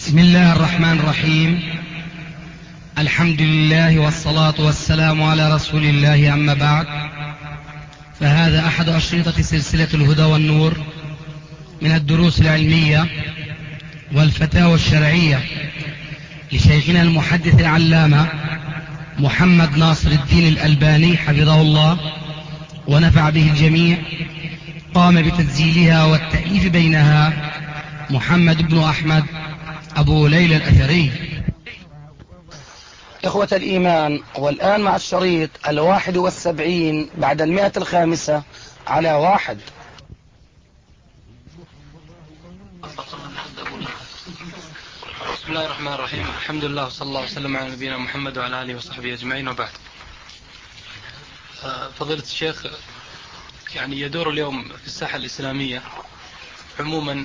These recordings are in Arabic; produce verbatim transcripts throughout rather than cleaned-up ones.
بسم الله الرحمن الرحيم. الحمد لله والصلاة والسلام على رسول الله، أما بعد، فهذا أحد أشرطة سلسلة الهدى والنور من الدروس العلمية والفتاوى الشرعية لشيخنا المحدث العلامة محمد ناصر الدين الألباني حفظه الله ونفع به الجميع. قام بتسجيلها والتأليف بينها محمد بن أحمد أبو ليلى الأثري. إخوة الإيمان، والآن مع الشريط الواحد والسبعين بعد المئة الخامسة على واحد. بسم الله الرحمن الرحيم. الحمد لله وصلى الله وسلم على نبينا محمد وعلى آله وصحبه أجمعين، وبعد. فضيلة الشيخ، يعني يدور اليوم في الساحة الإسلامية عموما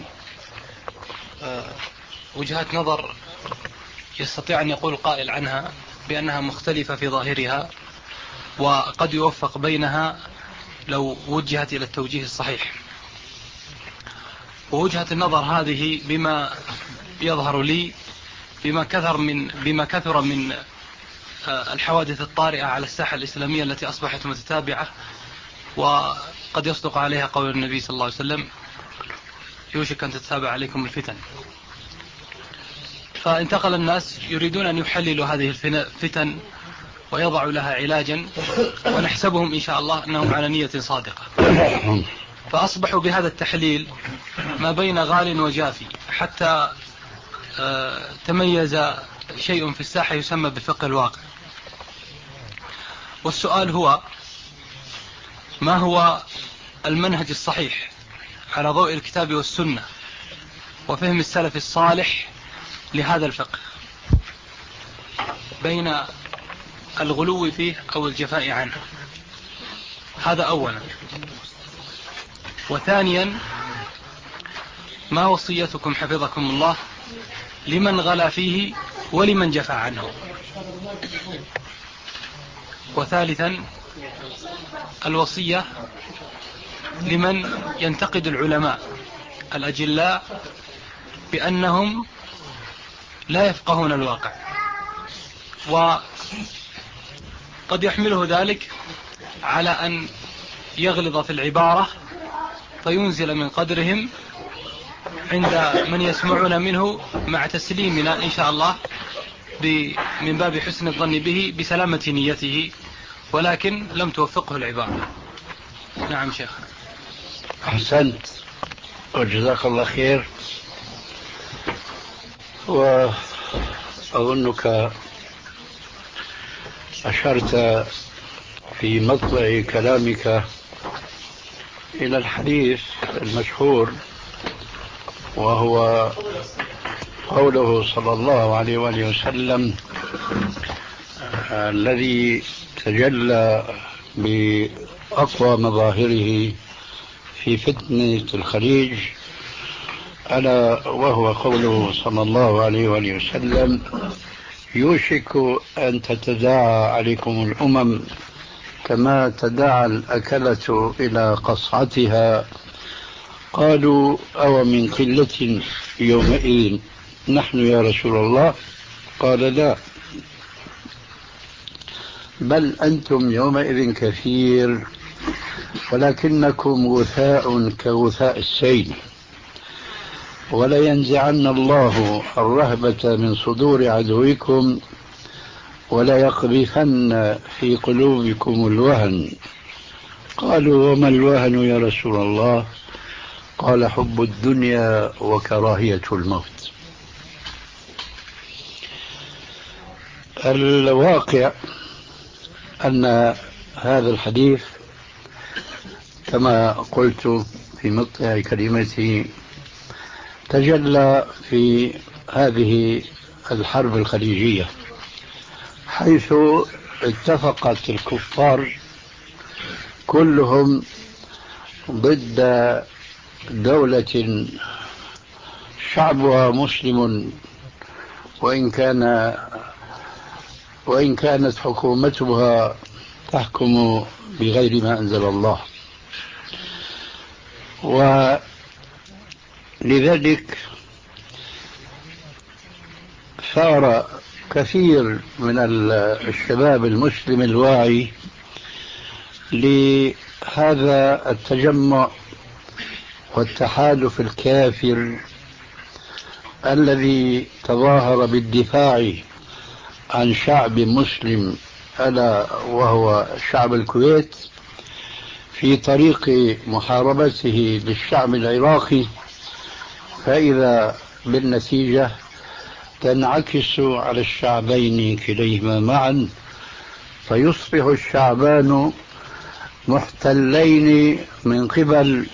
وجهات نظر يستطيع أن يقول قائل عنها بأنها مختلفة في ظاهرها، وقد يوفق بينها لو وجهت إلى التوجيه الصحيح. ووجهة النظر هذه بما يظهر لي بما كثر من بما كثر من الحوادث الطارئة على الساحة الإسلامية التي أصبحت متتابعة، وقد يصدق عليها قول النبي صلى الله عليه وسلم: يوشك أن تتتابع عليكم الفتن. فانتقل الناس يريدون أن يحللوا هذه الفتن ويضعوا لها علاجا، ونحسبهم إن شاء الله أنهم على نية صادقة. فأصبحوا بهذا التحليل ما بين غال وجافي، حتى تميز شيء في الساحة يسمى بفقه الواقع. والسؤال هو: ما هو المنهج الصحيح على ضوء الكتاب والسنة وفهم السلف الصالح لهذا الفقه، بين الغلو فيه أو الجفاء عنه؟ هذا أولا. وثانيا، ما وصيتكم حفظكم الله لمن غلا فيه ولمن جفى عنه؟ وثالثا، الوصية لمن ينتقد العلماء الأجلاء بأنهم لا يفقهون الواقع، وقد يحمله ذلك على أن يغلظ في العبارة فينزل من قدرهم عند من يسمعون منه، مع تسليمنا إن شاء الله من باب حسن الظن به بسلامة نيته، ولكن لم توفقه العبارة. نعم شيخ. أحسنت وجزاك الله خير. وأظنك أشرت في مطلع كلامك إلى الحديث المشهور، وهو قوله صلى الله عليه وآله وسلم الذي تجلى بأقوى مظاهره في فتنة الخليج، ألا وهو قوله صلى الله عليه وآله وسلم: يوشك أن تتداعى عليكم الأمم كما تداعى الأكلة إلى قصعتها. قالوا: أو من قلة يومئذ نحن يا رسول الله؟ قال: لا، بل أنتم يومئذ كثير، ولكنكم غثاء كغثاء السيل. ولينزعن الله الرهبة من صدور عدوكم، وليقذفن في قلوبكم الوهن. قالوا: وما الوهن يا رسول الله؟ قال: حب الدنيا وكراهية الموت. الواقع أن هذا الحديث كما قلت في مطلع كلمتي تجلى في هذه الحرب الخليجية، حيث اتفقت الكفار كلهم ضد دولة شعبها مسلم، وإن كان وإن كانت حكومتها تحكم بغير ما أنزل الله. ولذلك ثار كثير من الشباب المسلم الواعي لهذا التجمع والتحالف الكافر الذي تظاهر بالدفاع عن شعب مسلم ألا وهو شعب الكويت في طريق محاربته للشعب العراقي، فإذا بالنتيجة تنعكس على الشعبين كليهما معا، فيصبح الشعبان محتلين من قبل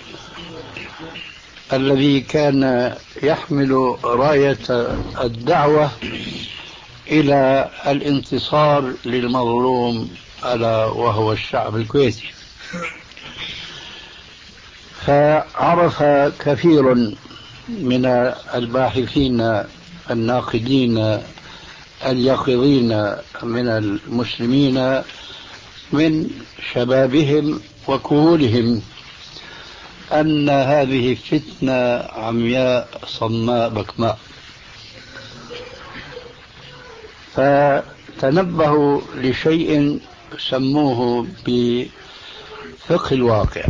الذي كان يحمل راية الدعوة إلى الانتصار للمظلوم ألا وهو الشعب الكويتي. فعرف كثير من الباحثين الناقدين اليقظين من المسلمين من شبابهم وكهولهم أن هذه فتنة عمياء صماء بكماء، فتنبهوا لشيء سموه بفقه الواقع.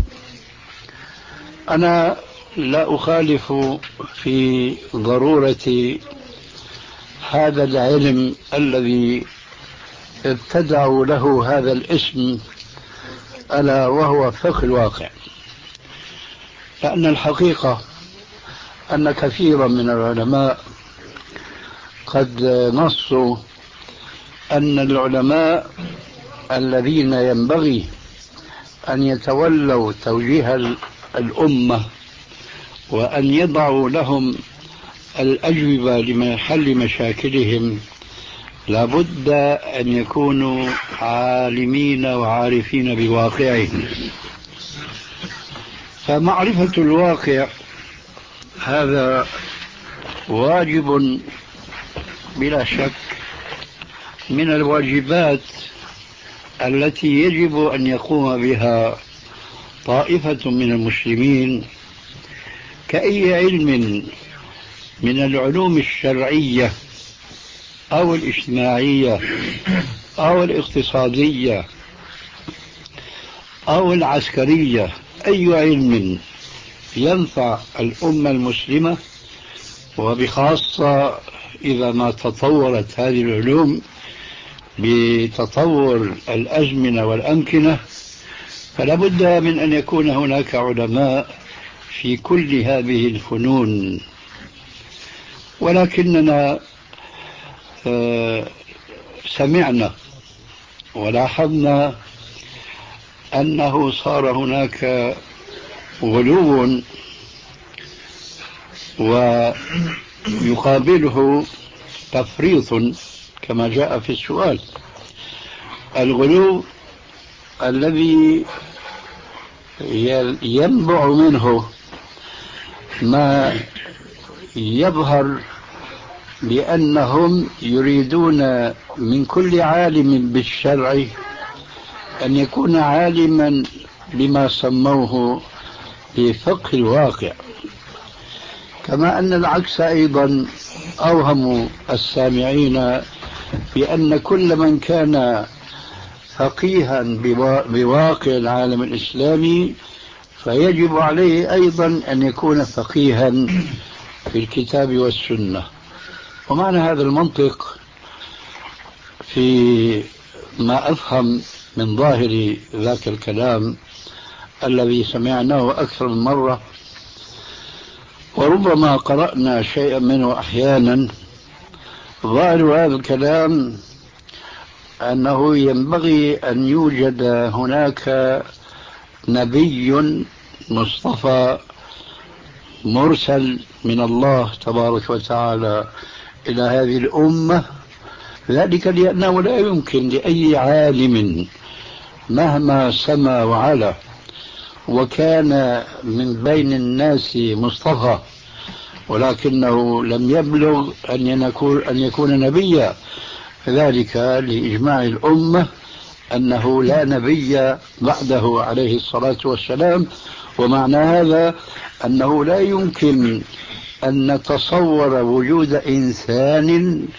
أنا لا أخالف في ضرورة هذا العلم الذي ابتدعوا له هذا الاسم ألا وهو فقه الواقع، لأن الحقيقة أن كثيرا من العلماء قد نصوا أن العلماء الذين ينبغي أن يتولوا توجيه الأمة وأن يضعوا لهم الأجوبة لحل مشاكلهم لابد أن يكونوا عالمين وعارفين بواقعهم. فمعرفة الواقع هذا واجب بلا شك من الواجبات التي يجب أن يقوم بها طائفة من المسلمين كأي علم من العلوم الشرعية أو الاجتماعية أو الاقتصادية أو العسكرية. أي علم ينفع الأمة المسلمة، وبخاصة إذا ما تطورت هذه العلوم بتطور الأزمنة والأمكنة، فلا بد من أن يكون هناك علماء في كل هذه الفنون. ولكننا سمعنا ولاحظنا أنه صار هناك غلو ويقابله تفريط كما جاء في السؤال. الغلو الذي ينبع منه ما يظهر بأنهم يريدون من كل عالم بالشرع أن يكون عالما بما سموه بفقه الواقع، كما أن العكس أيضا أوهم السامعين بأن كل من كان فقيها بواقع العالم الإسلامي فيجب عليه أيضا أن يكون فقيها في الكتاب والسنة. ومعنى هذا المنطق في ما أفهم من ظاهر ذاك الكلام الذي سمعناه أكثر من مرة وربما قرأنا شيئا منه أحيانا، ظاهر هذا الكلام أنه ينبغي أن يوجد هناك نبي مصطفى مرسل من الله تبارك وتعالى إلى هذه الأمة، ذلك لأنه لا يمكن لأي عالم مهما سما وعلا وكان من بين الناس مصطفى ولكنه لم يبلغ أن يكون نبيا، ذلك لإجماع الأمة أنه لا نبي بعده عليه الصلاة والسلام. ومعنى هذا أنه لا يمكن أن نتصور وجود إنسان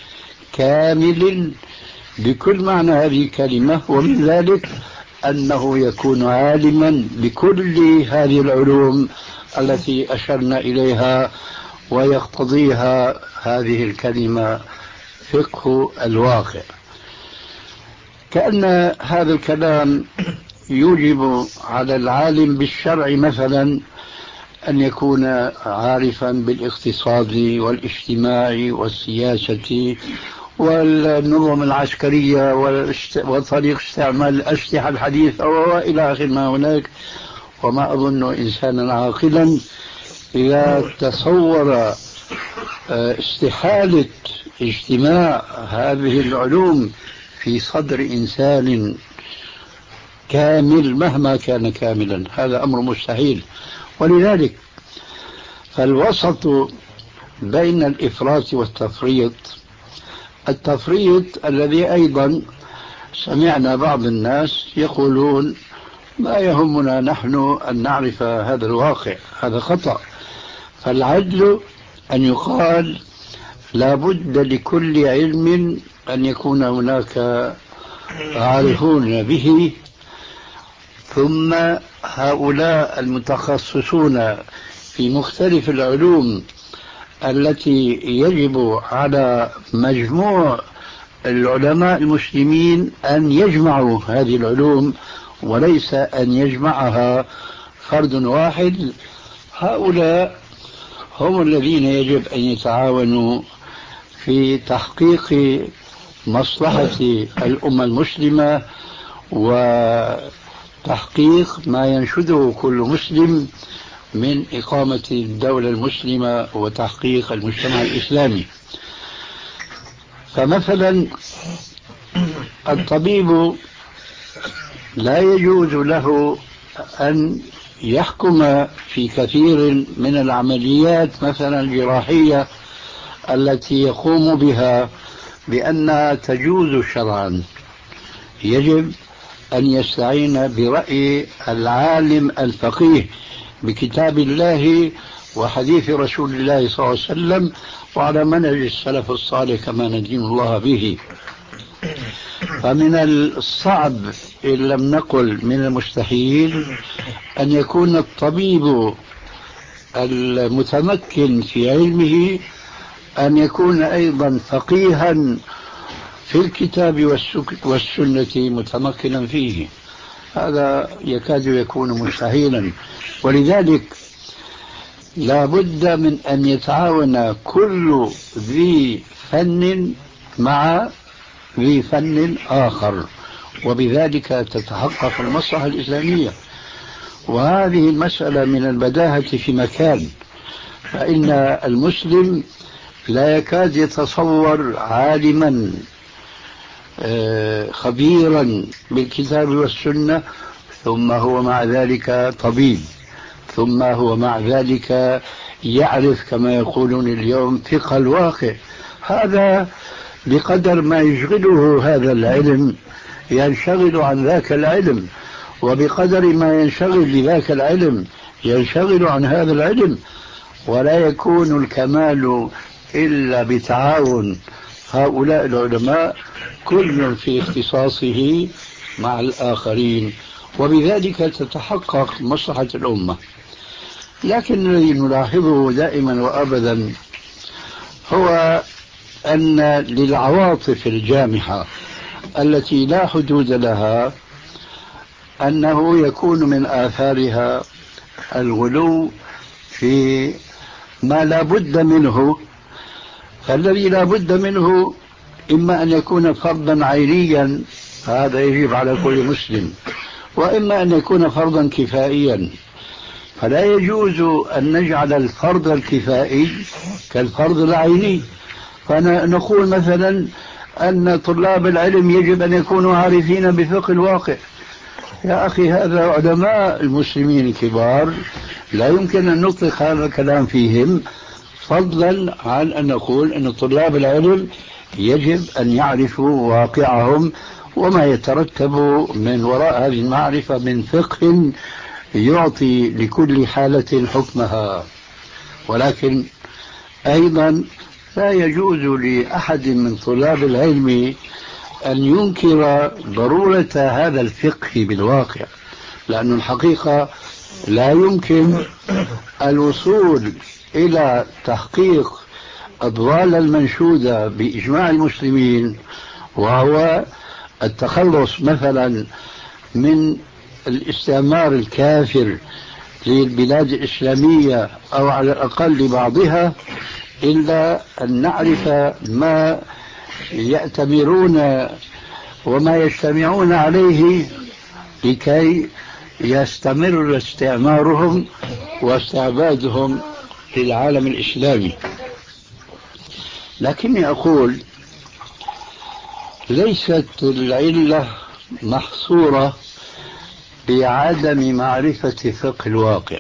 كامل بكل معنى هذه الكلمة، ومن ذلك أنه يكون عالما بكل هذه العلوم التي أشرنا إليها ويقتضيها هذه الكلمة فقه الواقع. كأن هذا الكلام يوجب على العالم بالشرع مثلا أن يكون عارفا بالاقتصاد والاجتماع والسياسة والنظم العسكرية وطريق استعمال الأسلحة الحديثة وإلى آخر ما هناك. وما أظن إنسانا عاقلا إذا تصور استحالة اجتماع هذه العلوم في صدر إنسان كامل مهما كان كاملا، هذا أمر مستحيل. ولذلك فالوسط بين الإفراط والتفريط، التفريط الذي أيضا سمعنا بعض الناس يقولون ما يهمنا نحن أن نعرف هذا الواقع، هذا خطأ. فالعدل أن يقال لا بد لكل علم أن يكون هناك عارفون به، ثم هؤلاء المتخصصون في مختلف العلوم التي يجب على مجموع العلماء المسلمين أن يجمعوا هذه العلوم وليس أن يجمعها فرد واحد. هؤلاء هم الذين يجب أن يتعاونوا في تحقيق مصلحة الأمة المسلمة وتحقيق ما ينشده كل مسلم من إقامة الدولة المسلمة وتحقيق المجتمع الإسلامي. فمثلا الطبيب لا يجوز له أن يحكم في كثير من العمليات مثلا الجراحية التي يقوم بها بأنها تجوز شرعا. يجب أن يستعين برأي العالم الفقيه بكتاب الله وحديث رسول الله صلى الله عليه وسلم وعلى منهج السلف الصالح كما ندين الله به. فمن الصعب إن لم نقل من المستحيل أن يكون الطبيب المتمكن في علمه أن يكون أيضا فقيها في الكتاب والسنة متمكنا فيه، هذا يكاد يكون مستحيلا. ولذلك لا بد من أن يتعاون كل ذي فن مع ذي فن آخر، وبذلك تتحقق المصلحة الإسلامية. وهذه المسألة من البداهة في مكان، فإن المسلم لا يكاد يتصور عالما خبيرا بالكتاب والسنة ثم هو مع ذلك طبيب، ثم هو مع ذلك يعرف كما يقولون اليوم فقه الواقع. هذا بقدر ما يشغله هذا العلم ينشغل عن ذاك العلم، وبقدر ما ينشغل بذاك العلم ينشغل عن هذا العلم. ولا يكون الكمال إلا بتعاون هؤلاء العلماء كل في اختصاصه مع الآخرين، وبذلك تتحقق مصلحة الأمة. لكن الذي نلاحظه دائما وأبدا هو أن للعواطف الجامحة التي لا حدود لها أنه يكون من آثارها الغلو في ما لا بد منه. فالذي لا بد منه إما أن يكون فرضا عينيا، هذا يجب على كل مسلم، وإما أن يكون فرضا كفائيا. فلا يجوز أن نجعل الفرض الكفائي كالفرض العيني، فنقول مثلا أن طلاب العلم يجب أن يكونوا عارفين بفقه الواقع. يا أخي هذا علماء المسلمين الكبار لا يمكن أن نطلق هذا الكلام فيهم، فضلا عن أن نقول أن طلاب العلم يجب أن يعرفوا واقعهم وما يترتب من وراء هذه المعرفة من فقه يعطي لكل حالة حكمها. ولكن أيضا لا يجوز لأحد من طلاب العلم أن ينكر ضرورة هذا الفقه بالواقع، لأن الحقيقة لا يمكن الوصول إلى تحقيق الضالة المنشودة بإجماع المسلمين، وهو التخلص مثلا من الاستعمار الكافر للبلاد الإسلامية أو على الأقل بعضها، إلا أن نعرف ما يأتمرون وما يجتمعون عليه لكي يستمر استعمارهم واستعبادهم للعالم الإسلامي. لكني أقول ليست العلة محصورة بعدم معرفة فقه الواقع،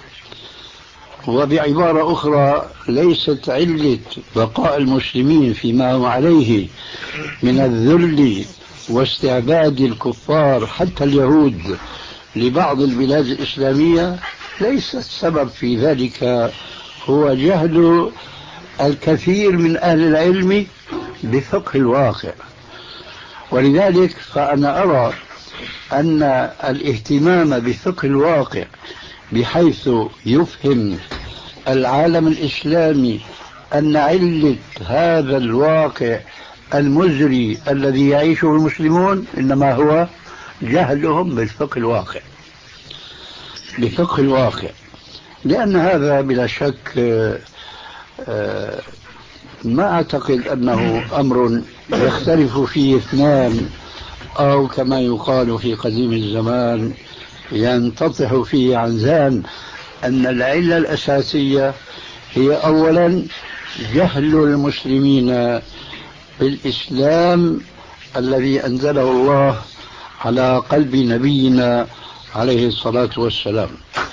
وبعبارة أخرى ليست علة بقاء المسلمين فيما هم عليه من الذل واستعباد الكفار حتى اليهود لبعض البلاد الإسلامية، ليس السبب في ذلك هو جهل الكثير من أهل العلم بفقه الواقع. ولذلك فأنا أرى أن الاهتمام بفقه الواقع بحيث يفهم العالم الإسلامي أن علة هذا الواقع المزري الذي يعيشه المسلمون إنما هو جهلهم بالفقه الواقع بفقه الواقع لأن هذا بلا شك ما أعتقد أنه أمر يختلف فيه اثنان، أو كما يقال في قديم الزمان ينتطح فيه عنزان، أن العلة الأساسية هي أولا جهل المسلمين بالإسلام الذي أنزله الله على قلب نبينا عليه الصلاة والسلام،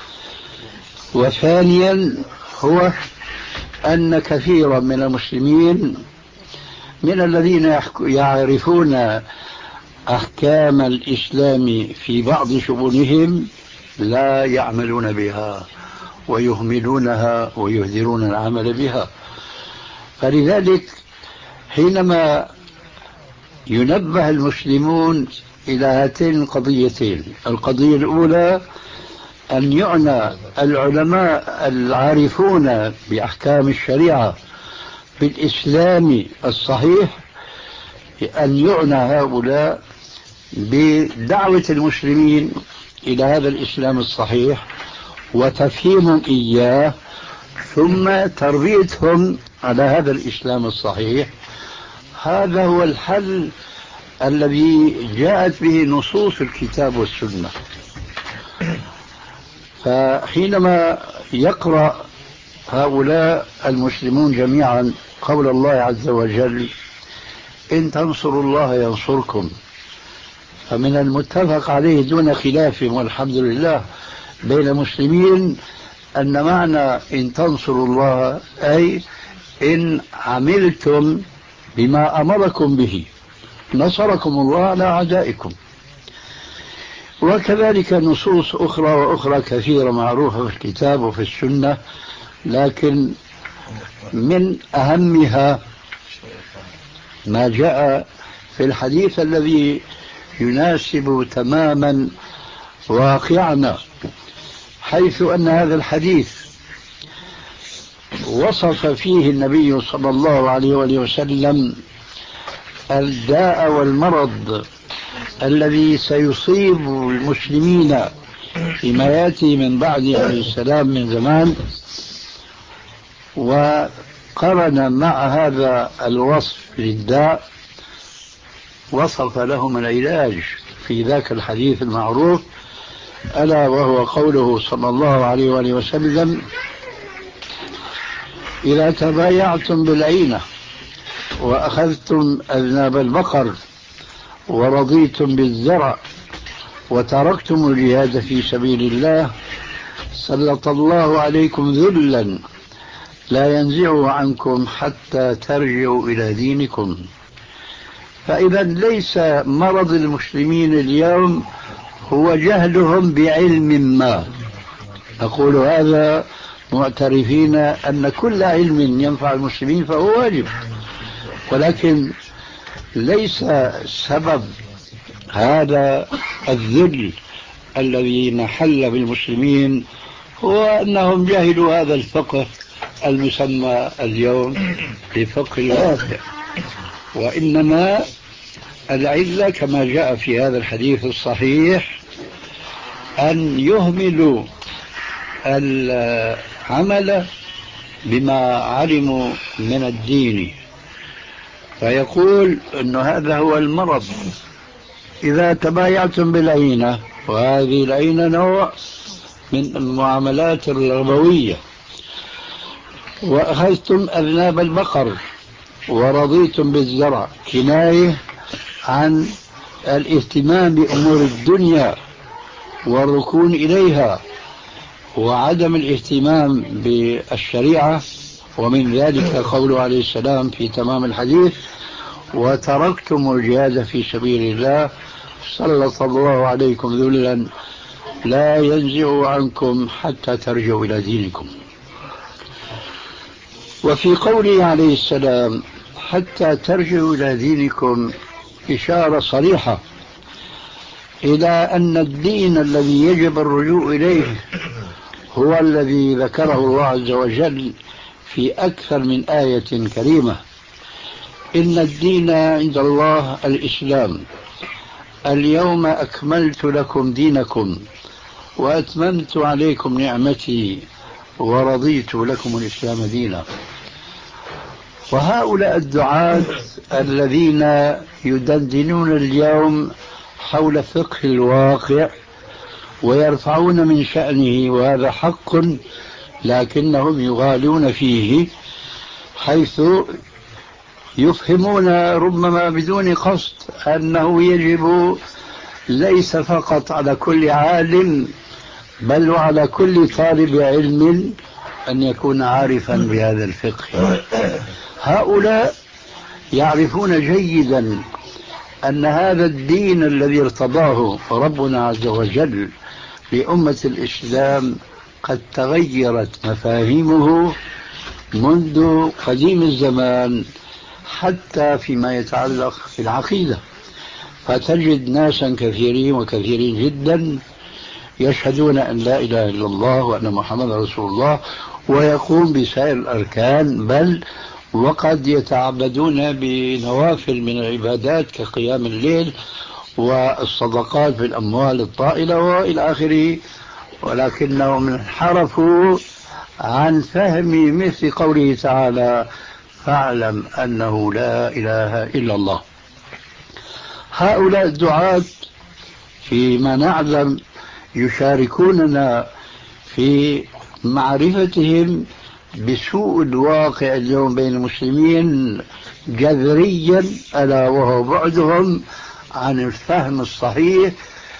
وثانيا هو أن كثيرا من المسلمين من الذين يعرفون أحكام الإسلام في بعض شؤونهم لا يعملون بها ويهملونها ويهدرون العمل بها. فلذلك حينما ينبه المسلمون إلى هاتين القضيتين، القضية الأولى أن يعنى العلماء العارفون بأحكام الشريعة بالإسلام الصحيح، أن يعنى هؤلاء بدعوة المسلمين إلى هذا الإسلام الصحيح وتفهيمهم إياه، ثم تربيتهم على هذا الإسلام الصحيح. هذا هو الحل الذي جاءت به نصوص الكتاب والسنة. فحينما يقرأ هؤلاء المسلمون جميعا قول الله عز وجل إن تنصروا الله ينصركم، فمن المتفق عليه دون خلاف والحمد لله بين المسلمين أن معنى إن تنصروا الله أي إن عملتم بما أمركم به نصركم الله على أعدائكم. وكذلك نصوص أخرى وأخرى كثيرة معروفة في الكتاب وفي السنة، لكن من أهمها ما جاء في الحديث الذي يناسب تماما واقعنا، حيث أن هذا الحديث وصف فيه النبي صلى الله عليه وآله وسلم الداء والمرض الذي سيصيب المسلمين فيما يأتي من بعد عليه السلام من زمان، وقرن مع هذا الوصف للداء وصف لهم العلاج في ذاك الحديث المعروف، ألا وهو قوله صلى الله عليه وآله وسلم إذا تبايعتم بالعينة وأخذتم أذناب البقر ورضيتم بالزرع وتركتم الجهاد في سبيل الله سلط الله عليكم ذلا لا ينزعه عنكم حتى ترجعوا إلى دينكم. فإذا ليس مرض المسلمين اليوم هو جهلهم بعلم ما، أقول هذا معترفين أن كل علم ينفع المسلمين فهو واجب، ولكن ليس سبب هذا الذل الذي نحل بالمسلمين هو أنهم جهلوا هذا الفقه المسمى اليوم بفقه الواقع، وإنما العلة كما جاء في هذا الحديث الصحيح أن يهملوا العمل بما علموا من الدين، فيقول أن هذا هو المرض. إذا تبايعتم بالعينة، وهذه العينة نوع من المعاملات الربوية، وأخذتم أذناب البقر ورضيتم بالزرع، كناية عن الاهتمام بأمور الدنيا والركون إليها وعدم الاهتمام بالشريعة، ومن ذلك قوله عليه السلام في تمام الحديث: وتركتم الجهاد في سبيل الله سلط الله عليكم ذلا لا ينزع عنكم حتى ترجعوا إلى دينكم. وفي قوله عليه السلام حتى ترجعوا إلى دينكم إشارة صريحة إلى أن الدين الذي يجب الرجوع إليه هو الذي ذكره الله عز وجل في أكثر من آية كريمة: إن الدين عند الله الإسلام، اليوم أكملت لكم دينكم وأتممت عليكم نعمتي ورضيت لكم الإسلام دينا. وهؤلاء الدعاة الذين يدندنون اليوم حول فقه الواقع ويرفعون من شأنه، وهذا حق، لكنهم يغالون فيه، حيث يفهمون ربما بدون قصد أنه يجب ليس فقط على كل عالم بل وعلى كل طالب علم أن يكون عارفا بهذا الفقه. هؤلاء يعرفون جيدا أن هذا الدين الذي ارتضاه ربنا عز وجل لأمة الإسلام قد تغيرت مفاهيمه منذ قديم الزمان، حتى فيما يتعلق في العقيدة، فتجد ناسا كثيرين وكثيرين جدا يشهدون أن لا إله إلا الله وأن محمد رسول الله ويقوم بسائر الأركان، بل وقد يتعبدون بنوافل من العبادات كقيام الليل والصدقات في الأموال الطائلة وإلى آخره، ولكنهم انحرفوا عن فهم مثل قوله تعالى: فاعلم أنه لا إله إلا الله. هؤلاء الدعاة فيما نعلم يشاركوننا في معرفتهم بسوء الواقع اليوم بين المسلمين جذريا، ألا وهو بعدهم عن الفهم الصحيح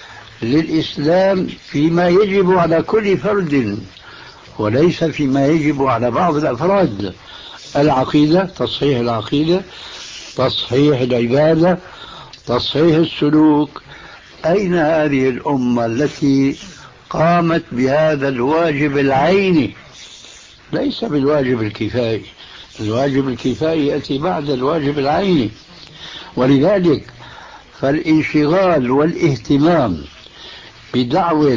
للإسلام فيما يجب على كل فرد وليس فيما يجب على بعض الأفراد. العقيدة، تصحيح العقيدة، تصحيح العبادة، تصحيح السلوك. أين هذه الأمة التي قامت بهذا الواجب العيني؟ ليس بالواجب الكفائي، الواجب الكفائي يأتي بعد الواجب العيني. ولذلك فالانشغال والاهتمام بدعوة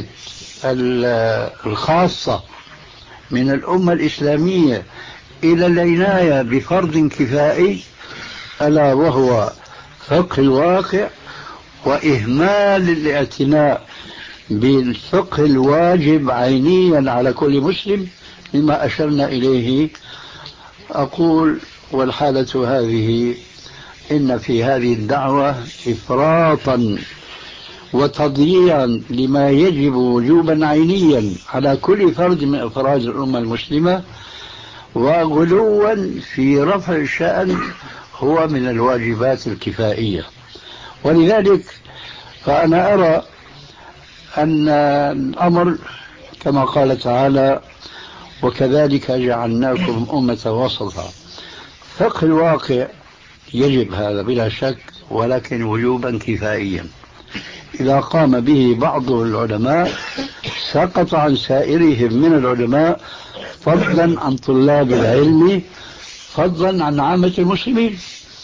الخاصة من الأمة الإسلامية إلى العناية بفرض كفائي ألا وهو فقه الواقع، وإهمال الاعتناء بالفقه الواجب عينيا على كل مسلم مما أشرنا إليه. أقول والحالة هذه إن في هذه الدعوة إفراطا وتضييعا لما يجب وجوبا عينيا على كل فرد من أفراد الأمة المسلمة، وغلوا في رفع الشأن هو من الواجبات الكفائية. ولذلك فأنا أرى أن الأمر كما قال تعالى: وكذلك جعلناكم أمة وسطا. فقه الواقع يجب هذا بلا شك، ولكن وجوبا كفائيا. إذا قام به بعض العلماء سقط عن سائرهم من العلماء فضلا عن طلاب العلم، فضلا عن عامة المسلمين.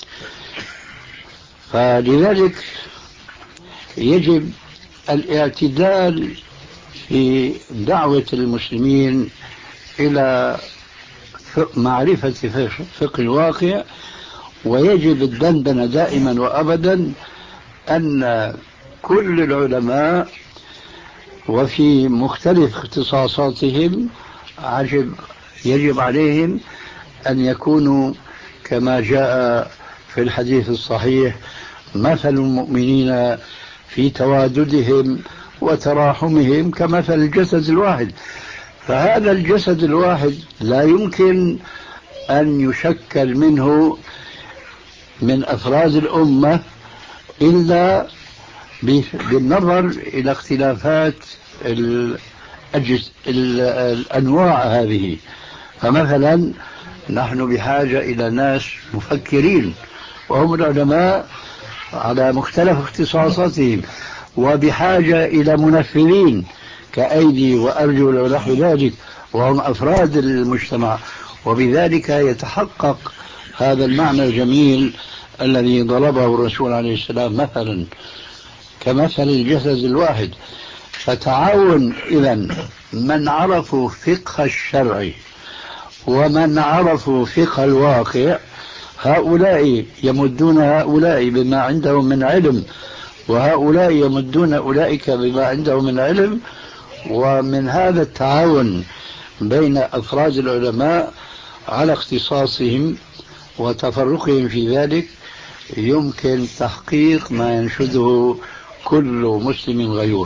فلذلك يجب الاعتدال في دعوة المسلمين إلى معرفة فقه الواقع، ويجب الدندنة دائما وأبدا أن كل العلماء وفي مختلف اختصاصاتهم عجب يجب عليهم أن يكونوا كما جاء في الحديث الصحيح: مثل المؤمنين في تواددهم وتراحمهم كمثل الجسد الواحد. فهذا الجسد الواحد لا يمكن أن يشكل منه من أفراد الأمة إلا بالنظر إلى اختلافات الأجس... الأنواع هذه. فمثلا نحن بحاجة إلى ناس مفكرين وهم العلماء على مختلف اختصاصاتهم، وبحاجة إلى منفذين كأيدي وأرجل ونحو ذلك وهم أفراد المجتمع، وبذلك يتحقق هذا المعنى الجميل الذي ضربه الرسول عليه السلام مثلا كمثل الجسد الواحد. فتعاون إذن من عرفوا فقه الشرع ومن عرفوا فقه الواقع، هؤلاء يمدون هؤلاء بما عندهم من علم، وهؤلاء يمدون أولئك بما عندهم من علم. ومن هذا التعاون بين أفراد العلماء على اختصاصهم وتفرقهم في ذلك يمكن تحقيق ما ينشده كل مسلم غيور.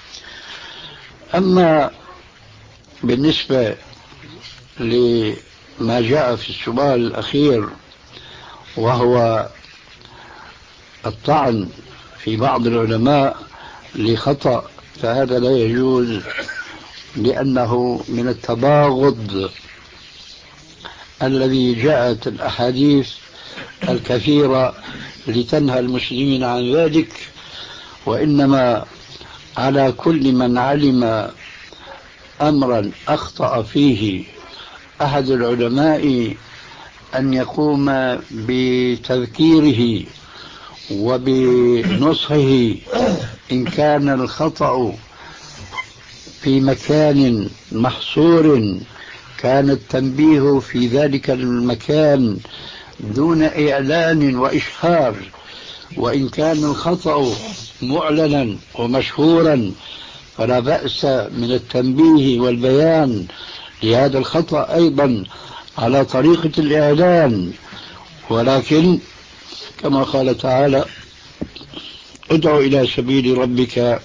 أما بالنسبة لما جاء في السؤال الأخير وهو الطعن في بعض العلماء لخطأ، فهذا لا يجوز، لأنه من التباغض الذي جاءت الأحاديث الكثيرة لتنهى المسلمين عن ذلك. وإنما على كل من علم أمرا أخطأ فيه أحد العلماء أن يقوم بتذكيره وبنصحه إن كان الخطأ في مكان محصور كان التنبيه في ذلك المكان دون إعلان وإشهار، وإن كان الخطأ معلنا ومشهورا فلا بأس من التنبيه والبيان لهذا الخطأ أيضا على طريقة الإعلان. ولكن كما قال تعالى: ادع إلى سبيل ربك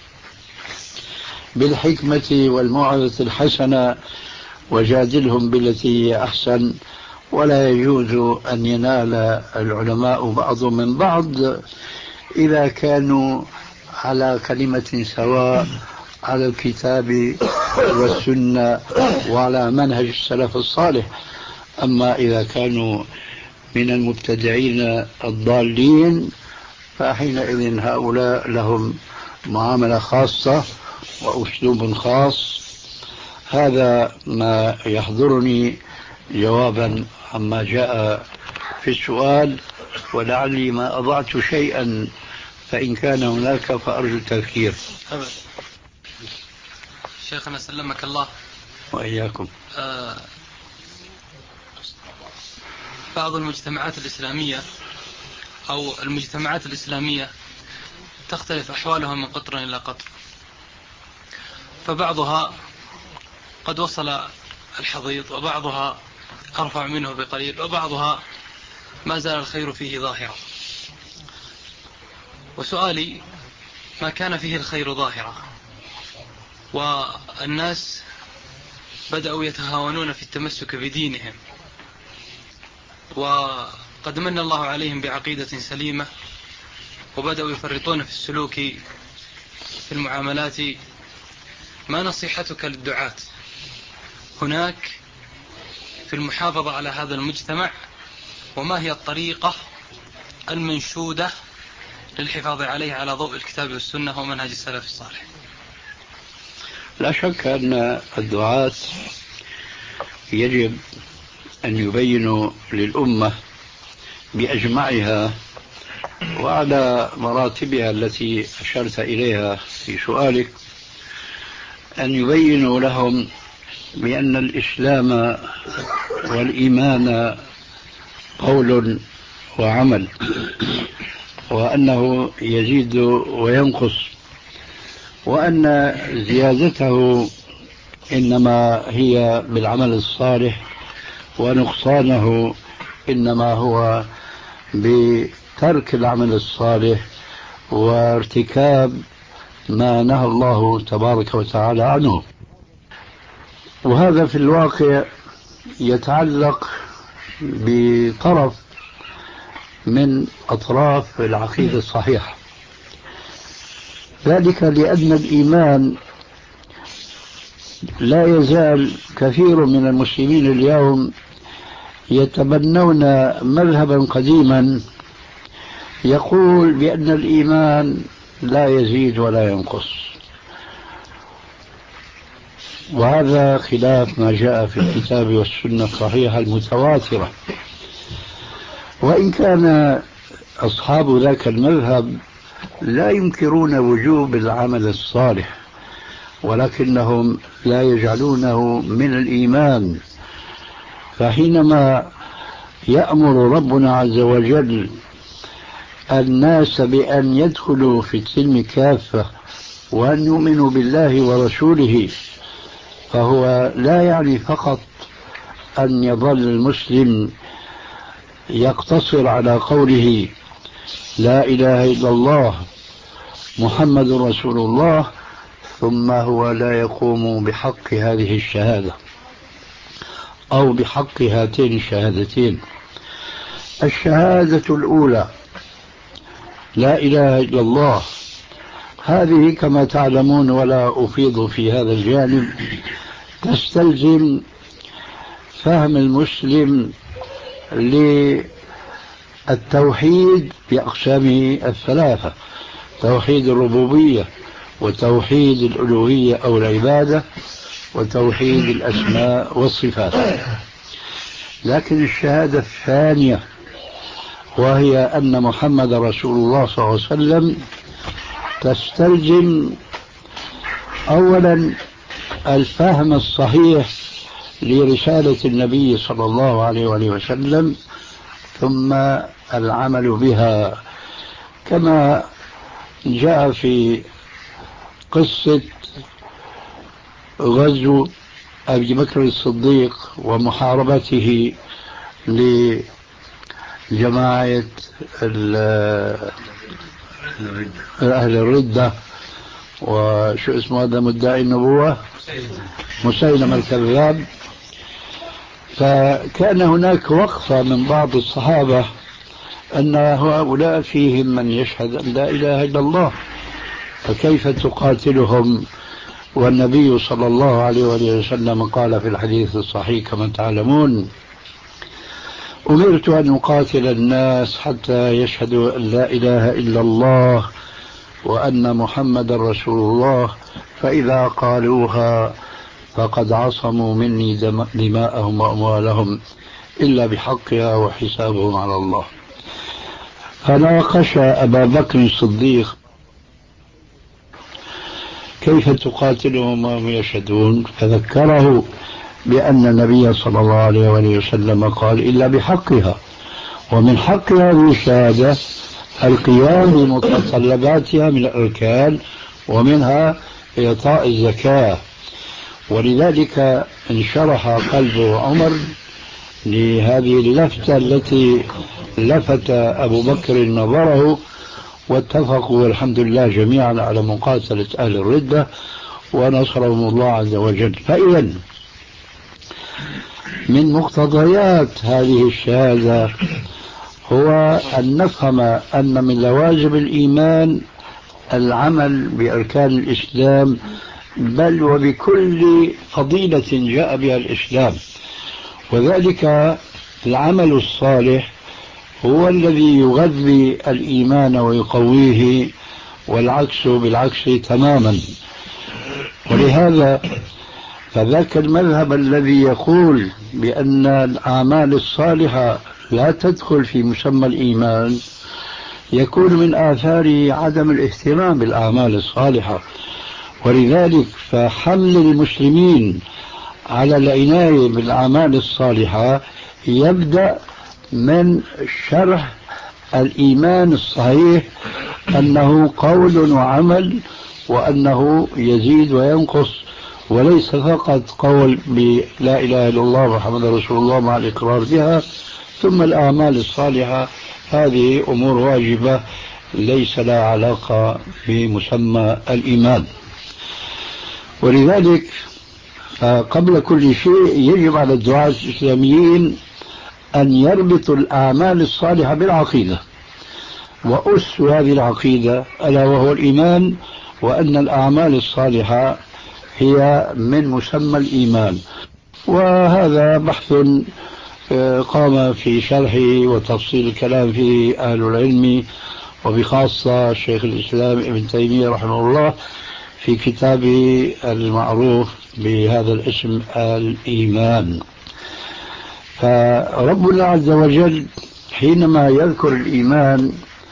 بالحكمة والموعظة الحسنة وجادلهم بالتي هي أحسن. ولا يجوز أن ينال العلماء بعضهم من بعض إذا كانوا على كلمة سواء على الكتاب والسنة وعلى منهج السلف الصالح. أما إذا كانوا من المبتدعين الضالين فحينئذ هؤلاء لهم معاملة خاصة وأسلوب خاص. هذا ما يحضرني جوابا عما جاء في السؤال، ولعلي ما أضعت شيئا فإن كان هناك فأرجو التذكير. شيخنا سلمك الله وإياكم. آه بعض المجتمعات الإسلامية أو المجتمعات الإسلامية تختلف أحوالها من قطر إلى قطر، فبعضها قد وصل الحضيض وبعضها أرفع منه بقليل وبعضها ما زال الخير فيه ظاهرا. وسؤالي: ما كان فيه الخير ظاهرا والناس بدأوا يتهاونون في التمسك بدينهم وقد من الله عليهم بعقيدة سليمة وبدأوا يفرطون في السلوك في المعاملات، ما نصيحتك للدعاة هناك في المحافظة على هذا المجتمع، وما هي الطريقة المنشودة للحفاظ عليه على ضوء الكتاب والسنة ومنهج السلف الصالح؟ لا شك أن الدعاة يجب أن يبينوا للأمة بأجمعها وعلى مراتبها التي أشرت إليها في سؤالك، أن يبينوا لهم بأن الإسلام والإيمان قول وعمل، وأنه يزيد وينقص، وأن زيادته إنما هي بالعمل الصالح، ونقصانه إنما هو بترك العمل الصالح وارتكاب ما نهى الله تبارك وتعالى عنه. وهذا في الواقع يتعلق بطرف من أطراف العقيدة الصحيحة، ذلك لأن الإيمان لا يزال كثير من المسلمين اليوم يتبنون مذهبا قديما يقول بأن الإيمان لا يزيد ولا ينقص، وهذا خلاف ما جاء في الكتاب والسنة الصحيحة المتواترة. وإن كان أصحاب ذاك المذهب لا ينكرون وجوب العمل الصالح، ولكنهم لا يجعلونه من الإيمان. فحينما يأمر ربنا عز وجل الناس بأن يدخلوا في السلم كافة وأن يؤمنوا بالله ورسوله، فهو لا يعني فقط أن يظل المسلم يقتصر على قوله لا إله إلا الله محمد رسول الله، ثم هو لا يقوم بحق هذه الشهادة أو بحق هاتين الشهادتين. الشهادة الأولى لا إله إلا الله، هذه كما تعلمون ولا أفيض في هذا الجانب، تستلزم فهم المسلم للتوحيد بأقسامه الثلاثة: توحيد الربوبية، وتوحيد الألوهية أو العبادة، وتوحيد الأسماء والصفات. لكن الشهادة الثانية وهي أن محمد رسول الله صلى الله عليه وسلم تستلزم أولا الفهم الصحيح لرسالة النبي صلى الله عليه وآله وسلم، ثم العمل بها، كما جاء في قصة غزو أبي بكر الصديق ومحاربته لجماعة أهل الردة، وشو اسمه هذا مدعي النبوة، مسيلمة الكذاب. فكان هناك وقفة من بعض الصحابة أن هؤلاء فيهم من يشهد أن لا إله إلا الله، فكيف تقاتلهم؟ والنبي صلى الله عليه وسلم قال في الحديث الصحيح كما تعلمون: أمرت أن أقاتل الناس حتى يشهدوا أن لا إله إلا الله وأن محمد رسول الله، فإذا قالوها فقد عصموا مني دماءهم وأموالهم إلا بحقها وحسابهم على الله. فناقش أبا بكر الصديق: كيف تقاتلهم وهم يشهدون؟ فذكره بأن النبي صلى الله عليه وسلم قال: إلا بحقها، ومن حق هذه الشهادة القيام بمتطلباتها من الأركان، ومنها إعطاء الزكاة. ولذلك انشرح قلب عمر لهذه اللفتة التي لفت أبو بكر نظره، واتفقوا والحمد لله جميعا على مقاتلة أهل الردة ونصرهم الله عز وجل. فإذا من مقتضيات هذه الشهادة هو أن نفهم أن من لوازم الإيمان العمل بأركان الإسلام، بل وبكل فضيلة جاء بها الإسلام، وذلك العمل الصالح هو الذي يغذي الإيمان ويقويه، والعكس بالعكس تماما. ولهذا فذاك المذهب الذي يقول بأن الأعمال الصالحة لا تدخل في مسمى الإيمان يكون من آثار عدم الاهتمام بالأعمال الصالحة. ولذلك فحمل المسلمين على العناية بالأعمال الصالحة يبدأ من شرح الإيمان الصحيح أنه قول وعمل، وأنه يزيد وينقص، وليس فقط قول بلا إله إلا الله محمد رسول الله مع الإقرار بها. ثم الأعمال الصالحة هذه أمور واجبة ليس لها علاقة بمسمى الإيمان. ولذلك قبل كل شيء يجب على الدعاة الإسلاميين أن يربطوا الأعمال الصالحة بالعقيدة، وأس هذه العقيدة ألا وهو الإيمان، وأن الأعمال الصالحة هي من مسمى الإيمان. وهذا بحث قام في شرحه وتفصيل الكلام فيه أهل العلم، وبخاصة شيخ الإسلام ابن تيمية رحمه الله في كتابه المعروف بهذا الاسم الإيمان. فربنا عز وجل حينما يذكر الإيمان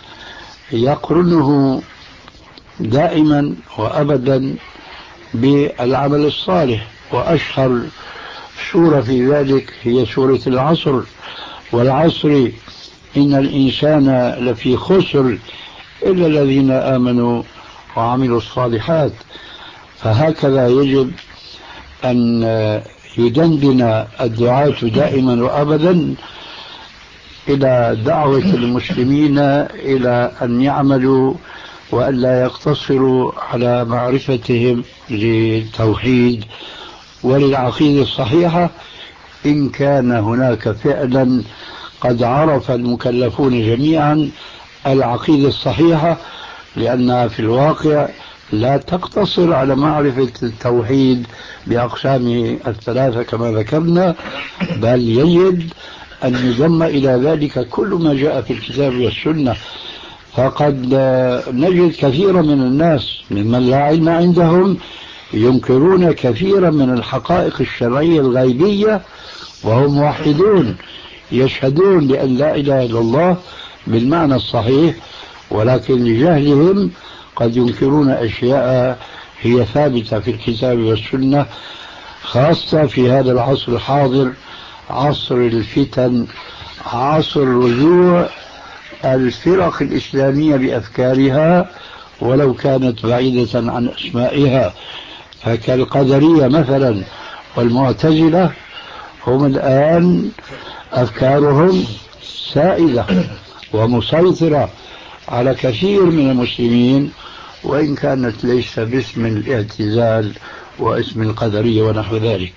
يقرنه دائما وأبدا بالعمل الصالح، وأشهر سورة في ذلك هي سورة العصر: والعصر إن الإنسان لفي خسر إلا الذين آمنوا وعملوا الصالحات. فهكذا يجب أن يدندن الدعاة دائما وأبدا إلى دعوة المسلمين إلى أن يعملوا وأن لا يقتصروا على معرفتهم للتوحيد وللعقيدة الصحيحة، إن كان هناك فعلا قد عرف المكلفون جميعا العقيدة الصحيحة، لأنها في الواقع لا تقتصر على معرفة التوحيد بأقسامه الثلاثة كما ذكرنا، بل يجب أن يضم إلى ذلك كل ما جاء في الكتاب والسنة. فقد نجد كثيرا من الناس ممن لا علم عندهم ينكرون كثيرا من الحقائق الشرعية الغيبية وهم موحدون يشهدون بأن لا إله إلا الله بالمعنى الصحيح، ولكن لجهلهم قد ينكرون أشياء هي ثابتة في الكتاب والسنة، خاصة في هذا العصر الحاضر، عصر الفتن، عصر رجوع الفرق الإسلامية بأفكارها ولو كانت بعيدة عن أسمائها. فكالقدرية مثلا والمعتزلة هم الآن أفكارهم سائدة ومسيطرة على كثير من المسلمين، وإن كانت ليس باسم الاعتزال واسم القدرية ونحو ذلك.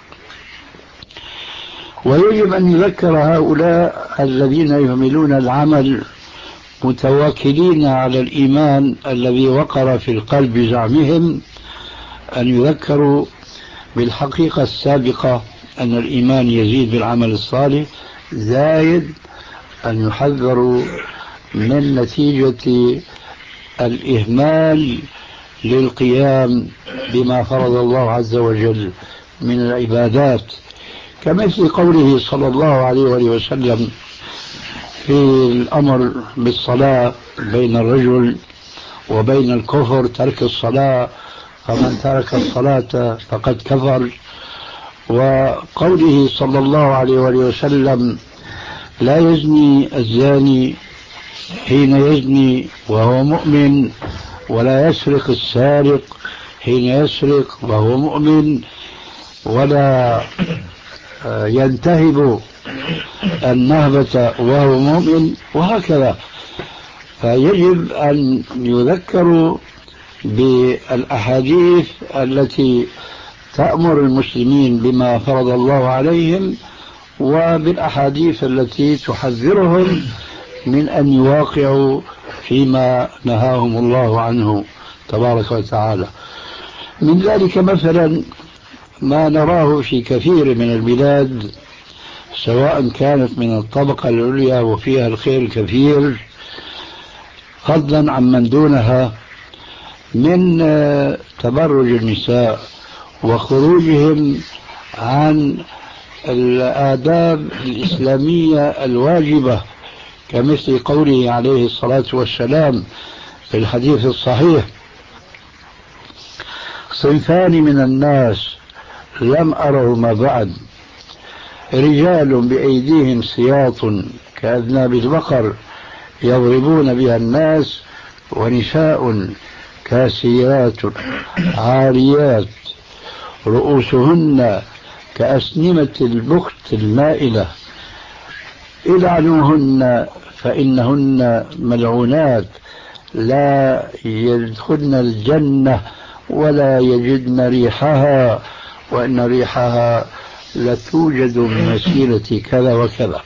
ويجب أن يذكر هؤلاء الذين يهملون العمل متواكلين على الإيمان الذي وقر في القلب بزعمهم أن يذكروا بالحقيقة السابقة أن الإيمان يزيد بالعمل الصالح، زايد أن يحذروا من نتيجة الإهمال للقيام بما فرض الله عز وجل من العبادات، كمثل قوله صلى الله عليه وسلم في الأمر بالصلاة بين الرجل وبين الكفر ترك الصلاة، فمن ترك الصلاة فقد كفر. وقوله صلى الله عليه وسلم لا يزني الزاني حين يزني وهو مؤمن، ولا يسرق السارق حين يسرق وهو مؤمن، ولا ينتهب النهبة وهو مؤمن، وهكذا. فيجب أن يذكروا بالأحاديث التي تأمر المسلمين بما فرض الله عليهم، وبالأحاديث التي تحذرهم من أن يواقعوا فيما نهاهم الله عنه تبارك وتعالى. من ذلك مثلا ما نراه في كثير من البلاد، سواء كانت من الطبقة العليا وفيها الخير الكثير فضلا عن من دونها، من تبرج النساء وخروجهم عن الآداب الإسلامية الواجبة، كمثل قوله عليه الصلاة والسلام في الحديث الصحيح: صنفان من الناس لم أرهما بعد، رجال بأيديهم سياط كأذناب البقر يضربون بها الناس، ونساء كاسيات عاريات رؤوسهن كأسنمة البخت المائلة، العنوهن فإنهن ملعونات لا يدخلن الجنة ولا يجدن ريحها، وإن ريحها لتوجد من مسيرة كذا وكذا.